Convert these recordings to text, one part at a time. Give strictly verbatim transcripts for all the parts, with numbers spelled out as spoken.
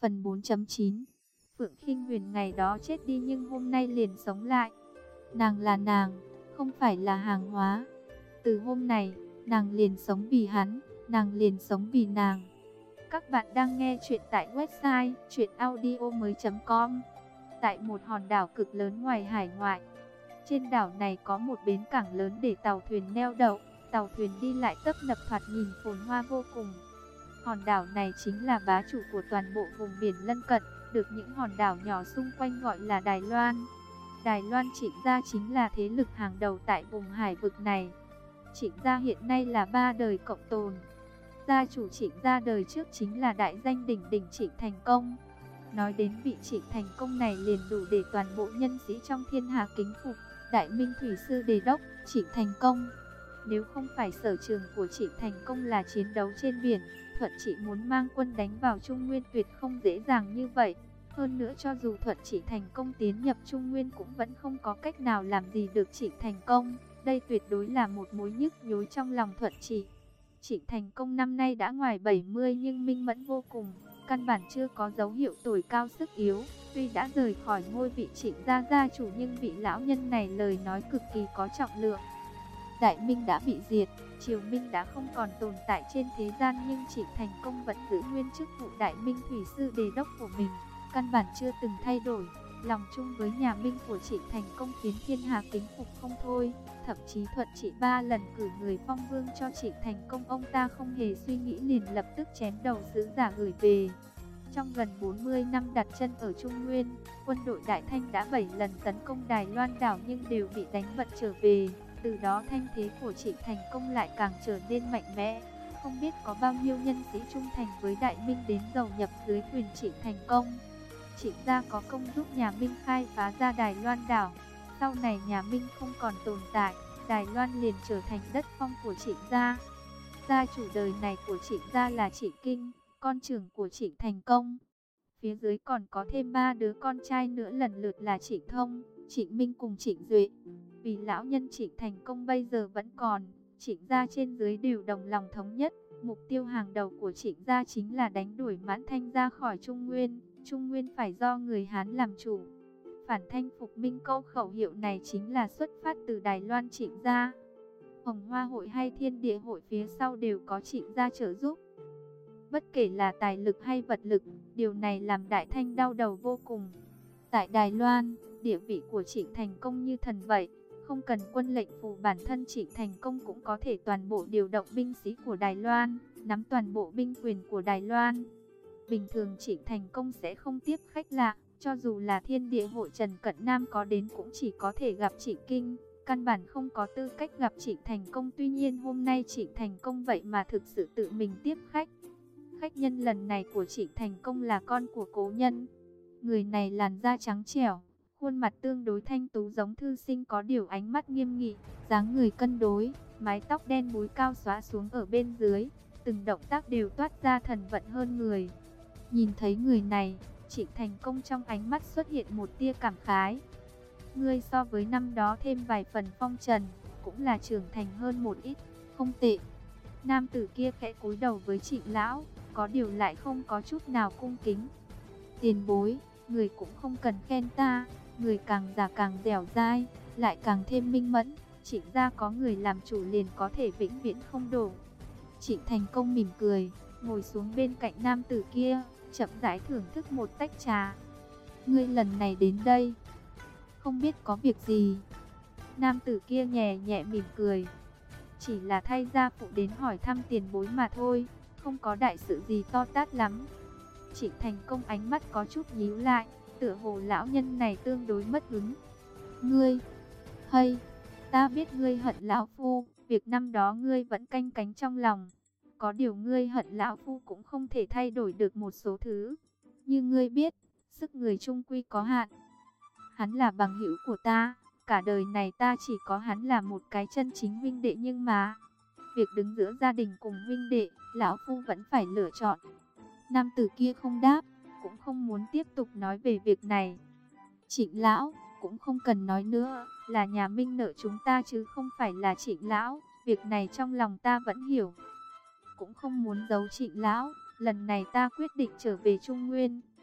Phần bốn chấm chín. Phượng Khinh Huyền ngày đó chết đi nhưng hôm nay liền sống lại. Nàng là nàng, không phải là hàng hóa. Từ hôm này, nàng liền sống vì hắn, nàng liền sống vì nàng. Các bạn đang nghe chuyện tại website truyện audio mới chấm com. Tại một hòn đảo cực lớn ngoài hải ngoại, trên đảo này có một bến cảng lớn để tàu thuyền neo đậu. Tàu thuyền đi lại tấp nập, thoạt nhìn phồn hoa vô cùng. Hòn đảo này chính là bá chủ của toàn bộ vùng biển lân cận, được những hòn đảo nhỏ xung quanh gọi là Đài Loan. Đài Loan Trịnh gia chính là thế lực hàng đầu tại vùng hải vực này. Trịnh gia hiện nay là ba đời cộng tồn. Gia chủ Trịnh gia đời trước chính là đại danh đỉnh đỉnh Trịnh Thành Công. Nói đến vị Trịnh Thành Công này liền đủ để toàn bộ nhân sĩ trong thiên hạ kính phục. Đại Minh Thủy Sư Đề Đốc Trịnh Thành Công. Nếu không phải sở trường của Trịnh Thành Công là chiến đấu trên biển, Thuận Trị muốn mang quân đánh vào Trung Nguyên tuyệt không dễ dàng như vậy. Hơn nữa cho dù Thuận Trị thành công tiến nhập Trung Nguyên cũng vẫn không có cách nào làm gì được Trịnh Thành Công. Đây tuyệt đối là một mối nhức nhối trong lòng Thuận Trị. Trịnh Thành Công năm nay đã ngoài bảy mươi nhưng minh mẫn vô cùng, căn bản chưa có dấu hiệu tuổi cao sức yếu. Tuy đã rời khỏi ngôi vị Trịnh gia gia chủ nhưng vị lão nhân này lời nói cực kỳ có trọng lượng. Đại Minh đã bị diệt, Triều Minh đã không còn tồn tại trên thế gian nhưng Trịnh Thành Công vẫn giữ nguyên chức vụ Đại Minh Thủy Sư Đề Đốc của mình, căn bản chưa từng thay đổi. Lòng chung với nhà Minh của Trịnh Thành Công khiến thiên hạ kính phục không thôi. Thậm chí Thuận Trị ba lần cử người phong vương cho Trịnh Thành Công, ông ta không hề suy nghĩ liền lập tức chém đầu sứ giả gửi về. Trong gần bốn mươi năm đặt chân ở Trung Nguyên, quân đội Đại Thanh đã bảy lần tấn công Đài Loan đảo nhưng đều bị đánh bật trở về. Từ đó thanh thế của Trịnh Thành Công lại càng trở nên mạnh mẽ. Không biết có bao nhiêu nhân sĩ trung thành với Đại Minh đến đầu nhập dưới quyền Trịnh Thành Công. Trịnh gia có công giúp nhà Minh khai phá ra Đài Loan đảo. Sau này nhà Minh không còn tồn tại, Đài Loan liền trở thành đất phong của Trịnh gia. Gia chủ đời này của Trịnh gia là Trịnh Kinh, con trưởng của Trịnh Thành Công. Phía dưới còn có thêm ba đứa con trai nữa lần lượt là Trịnh Thông, Trịnh Minh cùng Trịnh Duệ. Vì lão nhân Trịnh Thành Công bây giờ vẫn còn, Trịnh gia trên dưới đều đồng lòng thống nhất. Mục tiêu hàng đầu của Trịnh gia chính là đánh đuổi Mãn Thanh ra khỏi Trung Nguyên. Trung Nguyên phải do người Hán làm chủ. Phản Thanh phục Minh, câu khẩu hiệu này chính là xuất phát từ Đài Loan Trịnh gia. Hồng Hoa hội hay Thiên Địa hội phía sau đều có Trịnh gia trợ giúp. Bất kể là tài lực hay vật lực, điều này làm Đại Thanh đau đầu vô cùng. Tại Đài Loan, địa vị của Trịnh Thành Công như thần vậy. Không cần quân lệnh phù, bản thân Trịnh Thành Công cũng có thể toàn bộ điều động binh sĩ của Đài Loan, nắm toàn bộ binh quyền của Đài Loan. Bình thường Trịnh Thành Công sẽ không tiếp khách lạ, cho dù là Thiên Địa hội Trần Cận Nam có đến cũng chỉ có thể gặp Trịnh Kinh, căn bản không có tư cách gặp Trịnh Thành Công. Tuy nhiên hôm nay Trịnh Thành Công vậy mà thực sự tự mình tiếp khách. Khách nhân lần này của Trịnh Thành Công là con của cố nhân. Người này làn da trắng trẻo, khuôn mặt tương đối thanh tú giống thư sinh, có điều ánh mắt nghiêm nghị, dáng người cân đối, mái tóc đen búi cao xõa xuống ở bên dưới, từng động tác đều toát ra thần vận hơn người. Nhìn thấy người này, Trịnh Thành Công trong ánh mắt xuất hiện một tia cảm khái. Ngươi so với năm đó thêm vài phần phong trần, cũng là trưởng thành hơn một ít, không tệ. Nam tử kia khẽ cúi đầu với Trịnh lão, có điều lại không có chút nào cung kính. Tiền bối, người cũng không cần khen ta, người càng già càng dẻo dai, lại càng thêm minh mẫn. Trịnh gia có người làm chủ liền có thể vĩnh viễn không đổ. Trịnh Thành Công mỉm cười, ngồi xuống bên cạnh nam tử kia, chậm rãi thưởng thức một tách trà. Ngươi lần này đến đây, không biết có việc gì? Nam tử kia nhẹ nhẹ mỉm cười. Chỉ là thay gia phụ đến hỏi thăm tiền bối mà thôi, không có đại sự gì to tát lắm. Trịnh Thành Công ánh mắt có chút nhíu lại, tựa hồ lão nhân này tương đối mất hứng. Ngươi, hay, ta biết ngươi hận lão phu, việc năm đó ngươi vẫn canh cánh trong lòng. Có điều ngươi hận lão phu cũng không thể thay đổi được một số thứ. Như ngươi biết, sức người chung quy có hạn. Hắn là bằng hữu của ta, cả đời này ta chỉ có hắn là một cái chân chính huynh đệ, nhưng mà việc đứng giữa gia đình cùng huynh đệ, lão phu vẫn phải lựa chọn. Nam tử kia không đáp, cũng không muốn tiếp tục nói về việc này. Trịnh lão, cũng không cần nói nữa, là nhà Minh nợ chúng ta chứ không phải là Trịnh lão, việc này trong lòng ta vẫn hiểu. Cũng không muốn giấu Trịnh lão, lần này ta quyết định trở về Trung Nguyên,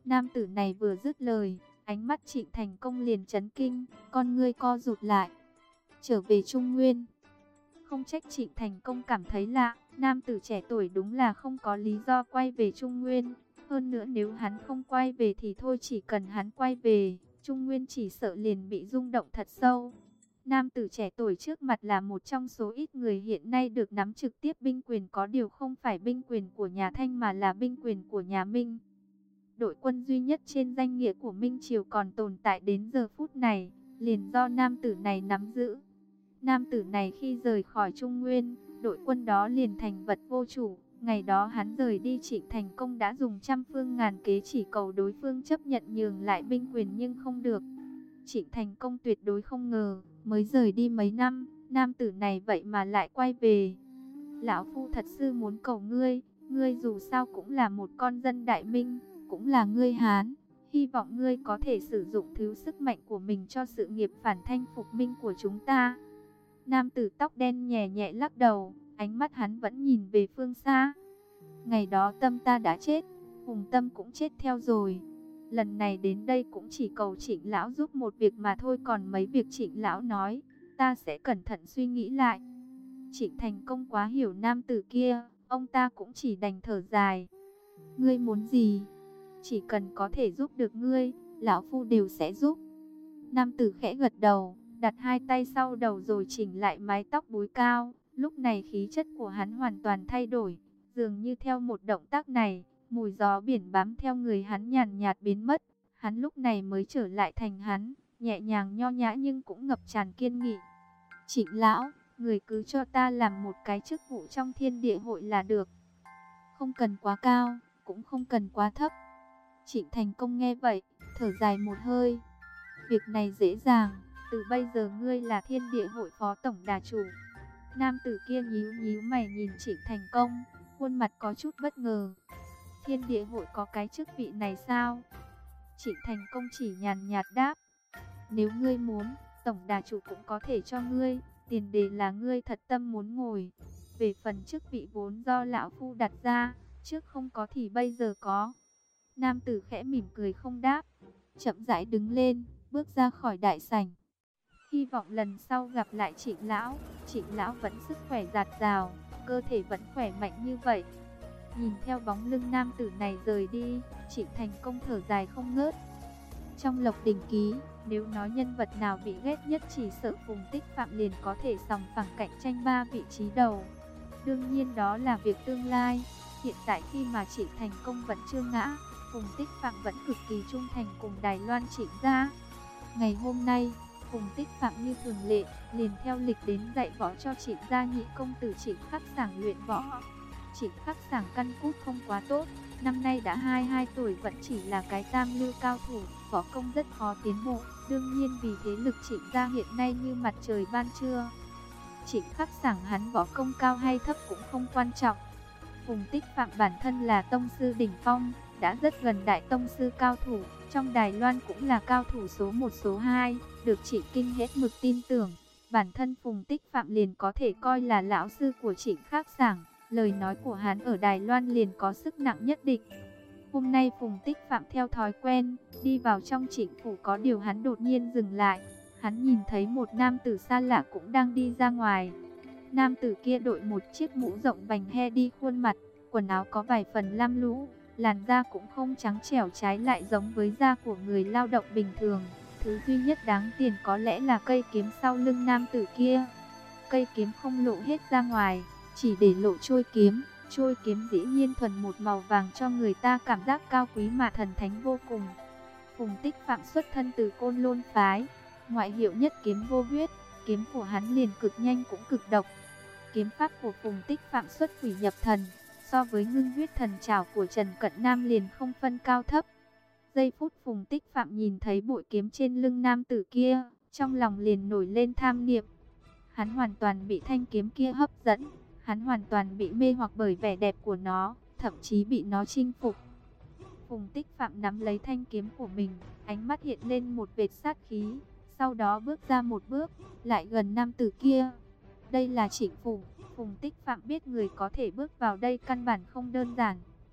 Nam tử này vừa dứt lời, ánh mắt Trịnh Thành Công liền chấn kinh, con ngươi co rụt lại. Trở về Trung Nguyên. Không trách Trịnh Thành Công cảm thấy lạ, nam tử trẻ tuổi đúng là không có lý do quay về Trung Nguyên. Hơn nữa nếu hắn không quay về thì thôi, chỉ cần hắn quay về, Trung Nguyên chỉ sợ liền bị rung động thật sâu. Nam tử trẻ tuổi trước mặt là một trong số ít người hiện nay được nắm trực tiếp binh quyền, có điều không phải binh quyền của nhà Thanh mà là binh quyền của nhà Minh. Đội quân duy nhất trên danh nghĩa của Minh Triều còn tồn tại đến giờ phút này, liền do nam tử này nắm giữ. Nam tử này khi rời khỏi Trung Nguyên, đội quân đó liền thành vật vô chủ. Ngày đó hắn rời đi, Trịnh Thành Công đã dùng trăm phương ngàn kế chỉ cầu đối phương chấp nhận nhường lại binh quyền nhưng không được. Trịnh Thành Công tuyệt đối không ngờ, mới rời đi mấy năm, nam tử này vậy mà lại quay về. Lão Phu thật sự muốn cầu ngươi, ngươi dù sao cũng là một con dân Đại Minh, cũng là ngươi Hán. Hy vọng ngươi có thể sử dụng thứ sức mạnh của mình cho sự nghiệp phản thanh phục minh của chúng ta. Nam tử tóc đen nhẹ nhẹ lắc đầu, ánh mắt hắn vẫn nhìn về phương xa. Ngày đó Tâm ta đã chết, Hùng Tâm cũng chết theo rồi. Lần này đến đây cũng chỉ cầu Trịnh lão giúp một việc mà thôi, còn mấy việc Trịnh lão nói, ta sẽ cẩn thận suy nghĩ lại. Trịnh Thành Công quá hiểu nam tử kia, ông ta cũng chỉ đành thở dài. Ngươi muốn gì? Chỉ cần có thể giúp được ngươi, lão phu đều sẽ giúp. Nam tử khẽ gật đầu, đặt hai tay sau đầu rồi chỉnh lại mái tóc búi cao. Lúc này khí chất của hắn hoàn toàn thay đổi, dường như theo một động tác này, mùi gió biển bám theo người hắn nhàn nhạt biến mất. Hắn lúc này mới trở lại thành hắn, nhẹ nhàng nho nhã nhưng cũng ngập tràn kiên nghị. Trịnh lão, người cứ cho ta làm một cái chức vụ trong Thiên Địa hội là được. Không cần quá cao, cũng không cần quá thấp. Trịnh Thành Công nghe vậy, thở dài một hơi. Việc này dễ dàng, từ bây giờ ngươi là Thiên Địa hội phó tổng đà chủ. Nam tử kia nhíu nhíu mày nhìn Trịnh Thành Công, khuôn mặt có chút bất ngờ. Thiên Địa hội có cái chức vị này sao? Trịnh Thành Công chỉ nhàn nhạt đáp. Nếu ngươi muốn, tổng đà chủ cũng có thể cho ngươi, tiền đề là ngươi thật tâm muốn ngồi. Về phần chức vị vốn do lão phu đặt ra, trước không có thì bây giờ có. Nam tử khẽ mỉm cười không đáp, chậm rãi đứng lên, bước ra khỏi đại sảnh. Hy vọng lần sau gặp lại Trịnh lão, Trịnh lão vẫn sức khỏe dạt dào, cơ thể vẫn khỏe mạnh như vậy. Nhìn theo bóng lưng nam tử này rời đi, Trịnh Thành Công thở dài không ngớt. Trong Lộc Đình Ký, nếu nói nhân vật nào bị ghét nhất chỉ sợ Phùng Tích Phạm liền có thể sòng phẳng cạnh tranh ba vị trí đầu. Đương nhiên đó là việc tương lai. Hiện tại khi mà Trịnh Thành Công vẫn chưa ngã, Phùng Tích Phạm vẫn cực kỳ trung thành cùng Đài Loan Trịnh gia. Ngày hôm nay, Phùng Tích Phạm như thường lệ, liền theo lịch đến dạy võ cho Trịnh gia nhị công tử Trịnh Khắc Sảng luyện võ. Trịnh Khắc Sảng căn cốt không quá tốt, năm nay đã hai mươi hai tuổi vẫn chỉ là cái tam lưu cao thủ, võ công rất khó tiến bộ. Đương nhiên vì thế lực Trịnh gia hiện nay như mặt trời ban trưa. Trịnh Khắc Sảng hắn võ công cao hay thấp cũng không quan trọng. Phùng Tích Phạm bản thân là tông sư đỉnh phong, đã rất gần đại tông sư cao thủ, trong Đài Loan cũng là cao thủ số một số hai, được Trịnh Kinh hết mực tin tưởng. Bản thân Phùng Tích Phạm liền có thể coi là lão sư của Trịnh Khắc Sảng, lời nói của hắn ở Đài Loan liền có sức nặng nhất định. Hôm nay Phùng Tích Phạm theo thói quen, đi vào trong Trịnh phủ, có điều hắn đột nhiên dừng lại. Hắn nhìn thấy một nam tử xa lạ cũng đang đi ra ngoài. Nam tử kia đội một chiếc mũ rộng vành he đi khuôn mặt, quần áo có vài phần lam lũ, làn da cũng không trắng trẻo, trái lại giống với da của người lao động bình thường. Thứ duy nhất đáng tiền có lẽ là cây kiếm sau lưng nam tử kia. Cây kiếm không lộ hết ra ngoài, chỉ để lộ trôi kiếm. Trôi kiếm dĩ nhiên thuần một màu vàng cho người ta cảm giác cao quý mà thần thánh vô cùng. Phùng Tích Phạm xuất thân từ Côn Lôn phái, ngoại hiệu nhất kiếm vô huyết, kiếm của hắn liền cực nhanh cũng cực độc. Kiếm pháp của Phùng Tích Phạm xuất quỷ nhập thần, so với ngưng huyết thần trảo của Trần Cận Nam liền không phân cao thấp. Giây phút Phùng Tích Phạm nhìn thấy bội kiếm trên lưng nam tử kia, trong lòng liền nổi lên tham niệm. Hắn hoàn toàn bị thanh kiếm kia hấp dẫn, hắn hoàn toàn bị mê hoặc bởi vẻ đẹp của nó, thậm chí bị nó chinh phục. Phùng Tích Phạm nắm lấy thanh kiếm của mình, ánh mắt hiện lên một vệt sát khí, sau đó bước ra một bước, lại gần nam tử kia. Đây là Trịnh phủ. Phùng Tích Phạm biết người có thể bước vào đây căn bản không đơn giản.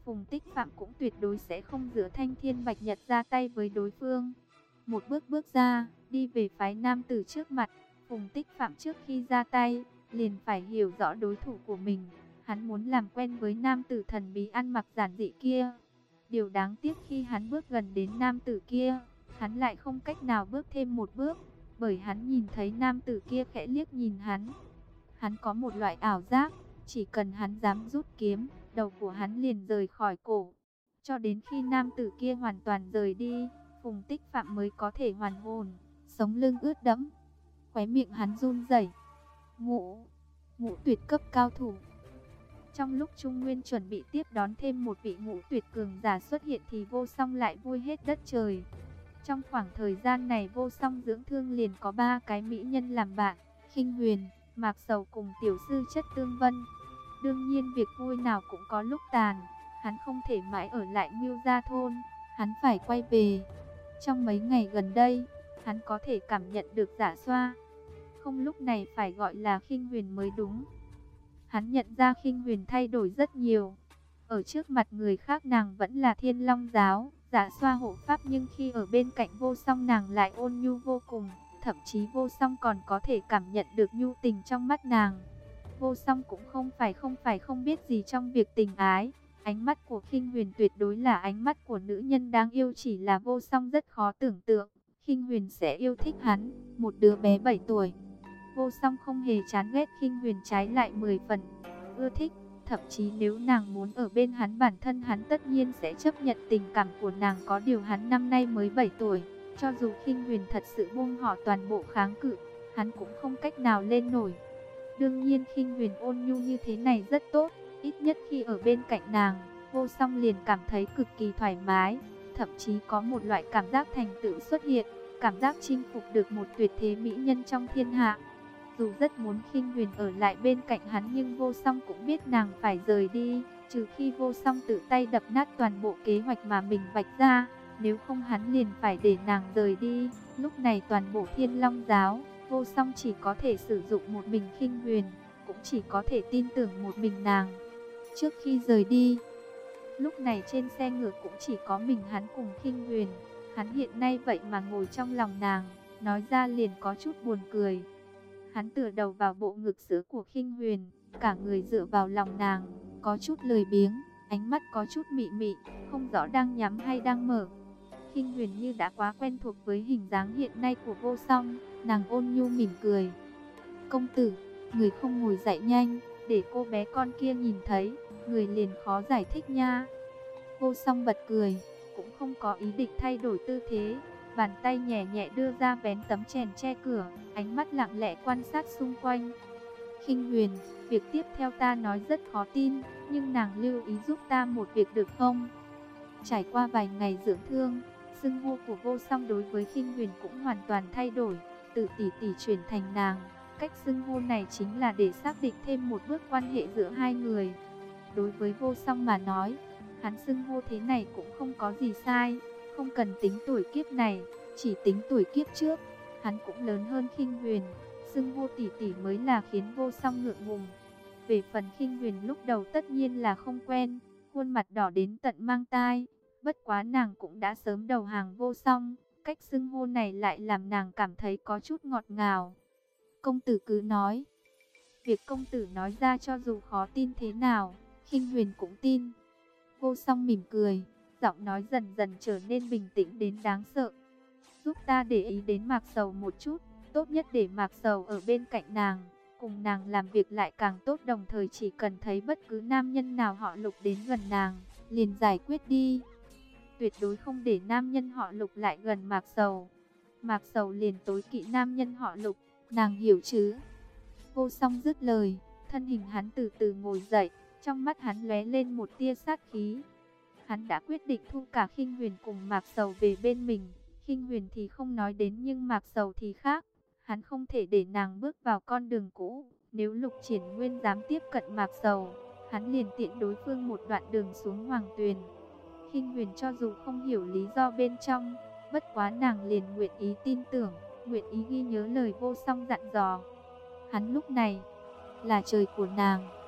Phùng Tích Phạm cũng tuyệt đối sẽ không giữa Thanh Thiên Bạch Nhật ra tay với đối phương. Một bước bước ra, đi về phái nam tử trước mặt. Phùng Tích Phạm trước khi ra tay, liền phải hiểu rõ đối thủ của mình. Hắn muốn làm quen với nam tử thần bí ăn mặc giản dị kia. Điều đáng tiếc khi hắn bước gần đến nam tử kia, hắn lại không cách nào bước thêm một bước, bởi hắn nhìn thấy nam tử kia khẽ liếc nhìn hắn. Hắn có một loại ảo giác, chỉ cần hắn dám rút kiếm, đầu của hắn liền rời khỏi cổ. Cho đến khi nam tử kia hoàn toàn rời đi, Phùng Tích Phạm mới có thể hoàn hồn, sống lưng ướt đẫm, khóe miệng hắn run rẩy. Ngũ, ngũ tuyệt cấp cao thủ. Trong lúc Trung Nguyên chuẩn bị tiếp đón thêm một vị ngũ tuyệt cường giả xuất hiện thì Vô Song lại vui hết đất trời. Trong khoảng thời gian này Vô Song dưỡng thương liền có ba cái mỹ nhân làm bạn, Khinh Huyền, Mạc Sầu cùng tiểu sư Chất Tương Vân. Đương nhiên việc vui nào cũng có lúc tàn, hắn không thể mãi ở lại Ngưu Gia thôn, hắn phải quay về. Trong mấy ngày gần đây, hắn có thể cảm nhận được Dạ Xoa. Không, lúc này phải gọi là Khinh Huyền mới đúng. Hắn nhận ra Khinh Huyền thay đổi rất nhiều. Ở trước mặt người khác nàng vẫn là Thiên Long giáo, Dạ Xoa hộ pháp, nhưng khi ở bên cạnh Vô Song nàng lại ôn nhu vô cùng. Thậm chí Vô Song còn có thể cảm nhận được nhu tình trong mắt nàng. Vô Song cũng không phải không phải không biết gì trong việc tình ái. Ánh mắt của Khinh Huyền tuyệt đối là ánh mắt của nữ nhân đáng yêu, chỉ là Vô Song rất khó tưởng tượng Khinh Huyền sẽ yêu thích hắn, một đứa bé bảy tuổi. Vô Song không hề chán ghét Khinh Huyền, trái lại mười phần ưa thích. Thậm chí nếu nàng muốn ở bên hắn, bản thân hắn tất nhiên sẽ chấp nhận tình cảm của nàng. Có điều hắn năm nay mới bảy tuổi, cho dù Khinh Huyền thật sự buông họ toàn bộ kháng cự, hắn cũng không cách nào lên nổi. Đương nhiên Khinh Huyền ôn nhu như thế này rất tốt, ít nhất khi ở bên cạnh nàng, Vô Song liền cảm thấy cực kỳ thoải mái, thậm chí có một loại cảm giác thành tựu xuất hiện, cảm giác chinh phục được một tuyệt thế mỹ nhân trong thiên hạ. Dù rất muốn Khinh Huyền ở lại bên cạnh hắn, nhưng Vô Song cũng biết nàng phải rời đi, trừ khi Vô Song tự tay đập nát toàn bộ kế hoạch mà mình vạch ra, nếu không hắn liền phải để nàng rời đi. Lúc này toàn bộ Thiên Long giáo, Vô Song chỉ có thể sử dụng một mình Khinh Huyền, cũng chỉ có thể tin tưởng một mình nàng. Trước khi rời đi, lúc này trên xe ngựa cũng chỉ có mình hắn cùng Khinh Huyền. Hắn hiện nay vậy mà ngồi trong lòng nàng, nói ra liền có chút buồn cười. Hắn tựa đầu vào bộ ngực sữa của Khinh Huyền, cả người dựa vào lòng nàng, có chút lười biếng, ánh mắt có chút mị mị, không rõ đang nhắm hay đang mở. Khinh Huyền như đã quá quen thuộc với hình dáng hiện nay của Vô Song, nàng ôn nhu mỉm cười. Công tử, người không ngồi dậy nhanh, để cô bé con kia nhìn thấy, người liền khó giải thích nha. Vô Song bật cười, cũng không có ý định thay đổi tư thế, bàn tay nhẹ nhẹ đưa ra vén tấm chèn che cửa, ánh mắt lặng lẽ quan sát xung quanh. Khinh Huyền, việc tiếp theo ta nói rất khó tin, nhưng nàng lưu ý giúp ta một việc được không? Trải qua vài ngày dưỡng thương, xưng hô của Vô Song đối với Khinh Huyền cũng hoàn toàn thay đổi, từ tỷ tỷ chuyển thành nàng. Cách xưng hô này chính là để xác định thêm một bước quan hệ giữa hai người. Đối với Vô Song mà nói, hắn xưng hô thế này cũng không có gì sai, không cần tính tuổi kiếp này, chỉ tính tuổi kiếp trước, hắn cũng lớn hơn Khinh Huyền, xưng hô tỷ tỷ mới là khiến Vô Song ngượng ngùng. Về phần Khinh Huyền lúc đầu tất nhiên là không quen, khuôn mặt đỏ đến tận mang tai, bất quá nàng cũng đã sớm đầu hàng Vô Song, cách xưng hô này lại làm nàng cảm thấy có chút ngọt ngào. Công tử cứ nói. Việc công tử nói ra cho dù khó tin thế nào, Khinh Huyền cũng tin. Vô Song mỉm cười, giọng nói dần dần trở nên bình tĩnh đến đáng sợ. Giúp ta để ý đến Mạc Sầu một chút, tốt nhất để Mạc Sầu ở bên cạnh nàng, cùng nàng làm việc lại càng tốt, đồng thời chỉ cần thấy bất cứ nam nhân nào họ Lục đến gần nàng, liền giải quyết đi. Tuyệt đối không để nam nhân họ Lục lại gần Mạc Sầu. Mạc Sầu liền tối kỵ nam nhân họ Lục, nàng hiểu chứ? Vô Song dứt lời, thân hình hắn từ từ ngồi dậy, trong mắt hắn lóe lên một tia sát khí. Hắn đã quyết định thu cả Khinh Huyền cùng Mạc Sầu về bên mình. Khinh Huyền thì không nói đến, nhưng Mạc Sầu thì khác. Hắn không thể để nàng bước vào con đường cũ. Nếu Lục Triển Nguyên dám tiếp cận Mạc Sầu, hắn liền tiện đối phương một đoạn đường xuống Hoàng Tuyền. Khinh Huyền cho dù không hiểu lý do bên trong, bất quá nàng liền nguyện ý tin tưởng, nguyện ý ghi nhớ lời Vô Song dặn dò. Hắn lúc này là trời của nàng.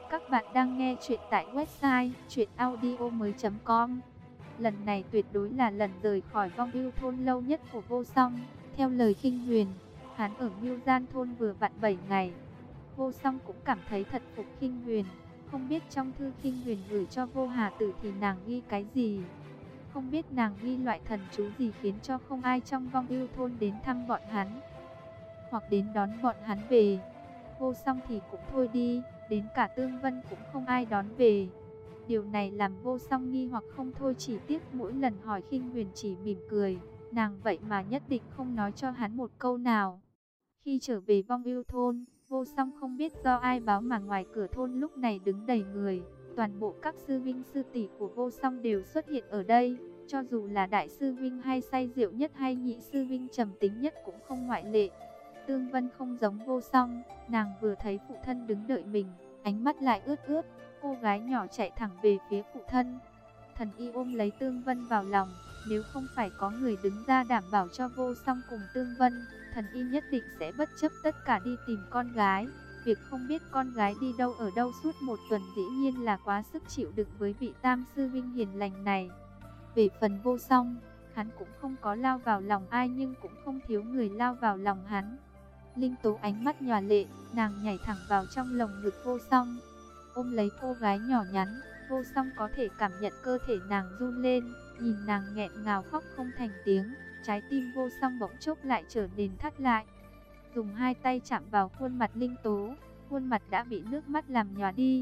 Các bạn đang nghe chuyện tại website truyện audio mới chấm com. Lần này tuyệt đối là lần rời khỏi Vong Ưu thôn lâu nhất của Vô Song. Theo lời Khinh Huyền, hắn ở Ngưu Gian thôn vừa vặn bảy ngày. Vô Song cũng cảm thấy thật phục Khinh Huyền. Không biết trong thư Khinh Huyền gửi cho Vô Hà Tử thì nàng ghi cái gì. Không biết nàng ghi loại thần chú gì khiến cho không ai trong Vong Ưu thôn đến thăm bọn hắn, hoặc đến đón bọn hắn về. Vô Song thì cũng thôi đi, đến cả Tương Vân cũng không ai đón về. Điều này làm Vô Song nghi hoặc không thôi, chỉ tiếc mỗi lần hỏi Khinh Huyền chỉ mỉm cười, nàng vậy mà nhất định không nói cho hắn một câu nào. Khi trở về Vong Ưu thôn, Vô Song không biết do ai báo mà ngoài cửa thôn lúc này đứng đầy người. Toàn bộ các sư vinh sư tỷ của Vô Song đều xuất hiện ở đây, cho dù là đại sư vinh hay say rượu nhất hay nhị sư vinh trầm tính nhất cũng không ngoại lệ. Tương Vân không giống Vô Song, nàng vừa thấy phụ thân đứng đợi mình, ánh mắt lại ướt ướt, cô gái nhỏ chạy thẳng về phía phụ thân. Thần y ôm lấy Tương Vân vào lòng, nếu không phải có người đứng ra đảm bảo cho Vô Song cùng Tương Vân, thần y nhất định sẽ bất chấp tất cả đi tìm con gái. Việc không biết con gái đi đâu ở đâu suốt một tuần dĩ nhiên là quá sức chịu đựng với vị tam sư vinh hiền lành này. Về phần Vô Song, hắn cũng không có lao vào lòng ai nhưng cũng không thiếu người lao vào lòng hắn. Linh Tố ánh mắt nhòa lệ, nàng nhảy thẳng vào trong lồng ngực Vô Song, ôm lấy cô gái nhỏ nhắn. Vô Song có thể cảm nhận cơ thể nàng run lên, nhìn nàng nghẹn ngào khóc không thành tiếng, trái tim Vô Song bỗng chốc lại trở nên thắt lại. Dùng hai tay chạm vào khuôn mặt Linh Tố, khuôn mặt đã bị nước mắt làm nhòa đi.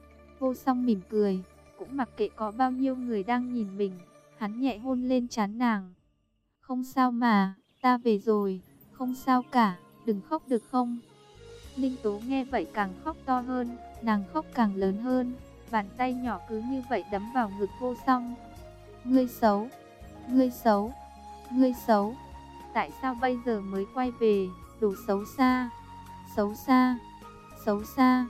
Vô Song mỉm cười, cũng mặc kệ có bao nhiêu người đang nhìn mình, hắn nhẹ hôn lên trán nàng. Không sao mà, ta về rồi, không sao cả, đừng khóc được không? Linh Tố nghe vậy càng khóc to hơn, nàng khóc càng lớn hơn, bàn tay nhỏ cứ như vậy đấm vào ngực Vô Song. Ngươi xấu, ngươi xấu, ngươi xấu, tại sao bây giờ mới quay về, đồ xấu xa, xấu xa, xấu xa.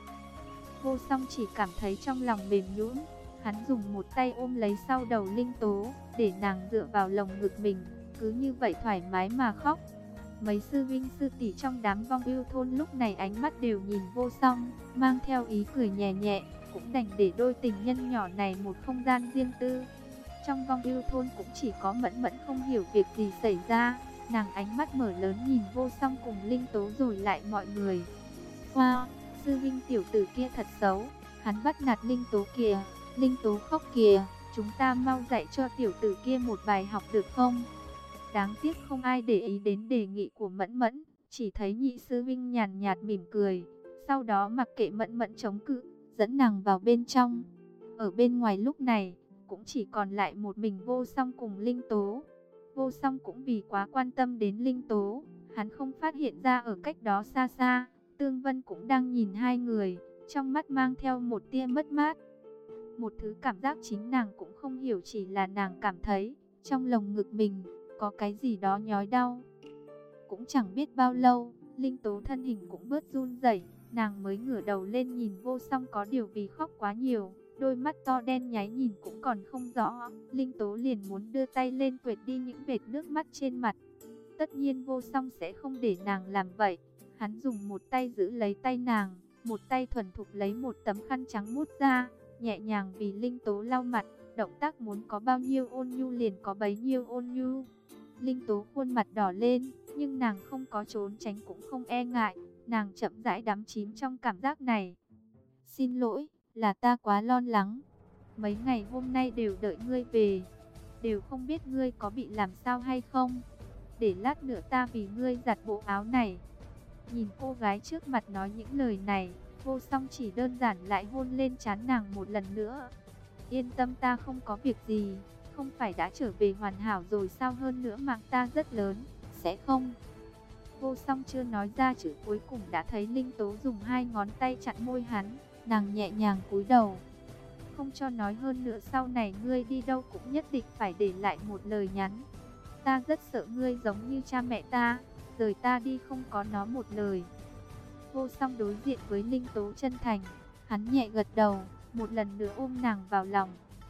Vô Song chỉ cảm thấy trong lòng mềm nhũn, hắn dùng một tay ôm lấy sau đầu Linh Tố, để nàng dựa vào lồng ngực mình, cứ như vậy thoải mái mà khóc. Mấy sư vinh sư tỷ trong đám Vong Ưu thôn lúc này ánh mắt đều nhìn Vô Song, mang theo ý cười nhẹ nhẹ, cũng đành để đôi tình nhân nhỏ này một không gian riêng tư. Trong Vong Ưu thôn cũng chỉ có Mẫn Mẫn không hiểu việc gì xảy ra, nàng ánh mắt mở lớn nhìn Vô Song cùng Linh Tố rồi lại mọi người. Wow, sư vinh tiểu tử kia thật xấu, hắn bắt nạt Linh Tố kìa, Linh Tố khóc kìa, chúng ta mau dạy cho tiểu tử kia một bài học được không? Đáng tiếc không ai để ý đến đề nghị của Mẫn Mẫn, chỉ thấy nhị sư vinh nhàn nhạt mỉm cười, sau đó mặc kệ Mẫn Mẫn chống cự, dẫn nàng vào bên trong. Ở bên ngoài lúc này, cũng chỉ còn lại một mình Vô Song cùng Linh Tố. Vô Song cũng vì quá quan tâm đến Linh Tố, hắn không phát hiện ra ở cách đó xa xa, Tương Vân cũng đang nhìn hai người, trong mắt mang theo một tia mất mát. Một thứ cảm giác chính nàng cũng không hiểu, chỉ là nàng cảm thấy, trong lồng ngực mình, có cái gì đó nhói đau. Cũng chẳng biết bao lâu, Linh Tố thân hình cũng bớt run rẩy, nàng mới ngửa đầu lên nhìn Vô Song, có điều vì khóc quá nhiều, đôi mắt to đen nháy nhìn cũng còn không rõ. Linh Tố liền muốn đưa tay lên quệt đi những vệt nước mắt trên mặt. Tất nhiên Vô Song sẽ không để nàng làm vậy. Hắn dùng một tay giữ lấy tay nàng, một tay thuần thục lấy một tấm khăn trắng mút ra, nhẹ nhàng vì Linh Tố lau mặt. Động tác muốn có bao nhiêu ôn nhu liền có bấy nhiêu ôn nhu. Linh Tố khuôn mặt đỏ lên, nhưng nàng không có trốn tránh cũng không e ngại, nàng chậm rãi đắm chìm trong cảm giác này. Xin lỗi, là ta quá lo lắng. Mấy ngày hôm nay đều đợi ngươi về, đều không biết ngươi có bị làm sao hay không. Để lát nữa ta vì ngươi giặt bộ áo này. Nhìn cô gái trước mặt nói những lời này, Vô Song chỉ đơn giản lại hôn lên trán nàng một lần nữa. Yên tâm, ta không có việc gì, không phải đã trở về hoàn hảo rồi sao, hơn nữa mạng ta rất lớn, sẽ không. Vô Song chưa nói ra chữ cuối cùng đã thấy Linh Tố dùng hai ngón tay chặn môi hắn, nàng nhẹ nhàng cúi đầu. Không cho nói hơn nữa, sau này ngươi đi đâu cũng nhất định phải để lại một lời nhắn. Ta rất sợ ngươi giống như cha mẹ ta, rời ta đi không có nói một lời. Vô Song đối diện với Linh Tố chân thành, hắn nhẹ gật đầu, một lần nữa ôm nàng vào lòng.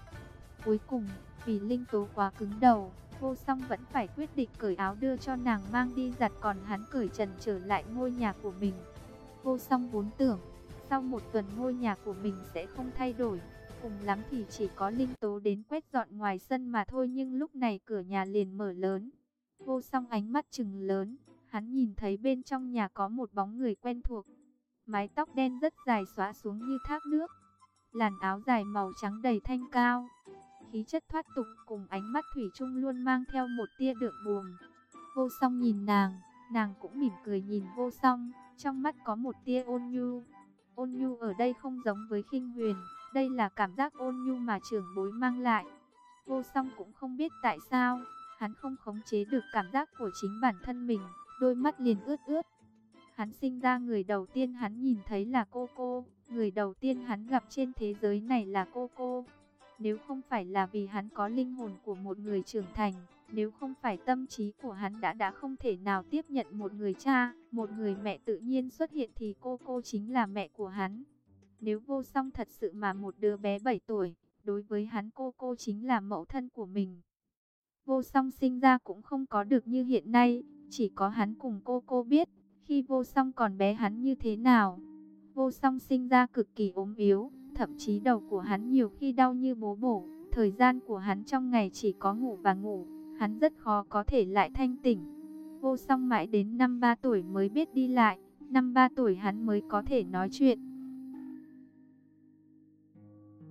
Cuối cùng, vì Linh Tố quá cứng đầu, Vô Song vẫn phải quyết định cởi áo đưa cho nàng mang đi giặt, còn hắn cởi trần trở lại ngôi nhà của mình. Vô Song vốn tưởng, sau một tuần ngôi nhà của mình sẽ không thay đổi. Cùng lắm thì chỉ có Linh Tố đến quét dọn ngoài sân mà thôi, nhưng lúc này cửa nhà liền mở lớn. Vô Song ánh mắt trừng lớn, hắn nhìn thấy bên trong nhà có một bóng người quen thuộc. Mái tóc đen rất dài xõa xuống như thác nước, làn áo dài màu trắng đầy thanh cao, khí chất thoát tục cùng ánh mắt thủy chung luôn mang theo một tia đượm buồn. Vô Song nhìn nàng, nàng cũng mỉm cười nhìn Vô Song, trong mắt có một tia ôn nhu. Ôn nhu ở đây không giống với Khinh Huyền, đây là cảm giác ôn nhu mà trưởng bối mang lại. Vô Song cũng không biết tại sao, hắn không khống chế được cảm giác của chính bản thân mình, đôi mắt liền ướt ướt. Hắn sinh ra người đầu tiên hắn nhìn thấy là cô cô, người đầu tiên hắn gặp trên thế giới này là cô cô. Nếu không phải là vì hắn có linh hồn của một người trưởng thành, nếu không phải tâm trí của hắn đã đã không thể nào tiếp nhận một người cha, một người mẹ tự nhiên xuất hiện thì cô cô chính là mẹ của hắn. Nếu Vô Song thật sự mà một đứa bé bảy tuổi, đối với hắn cô cô chính là mẫu thân của mình. Vô Song sinh ra cũng không có được như hiện nay, chỉ có hắn cùng cô cô biết, khi Vô Song còn bé hắn như thế nào. Vô Song sinh ra cực kỳ ốm yếu, thậm chí đầu của hắn nhiều khi đau như bố bổ. Thời gian của hắn trong ngày chỉ có ngủ và ngủ, hắn rất khó có thể lại thanh tỉnh. Vô Song mãi đến năm ba tuổi mới biết đi lại, năm ba tuổi hắn mới có thể nói chuyện.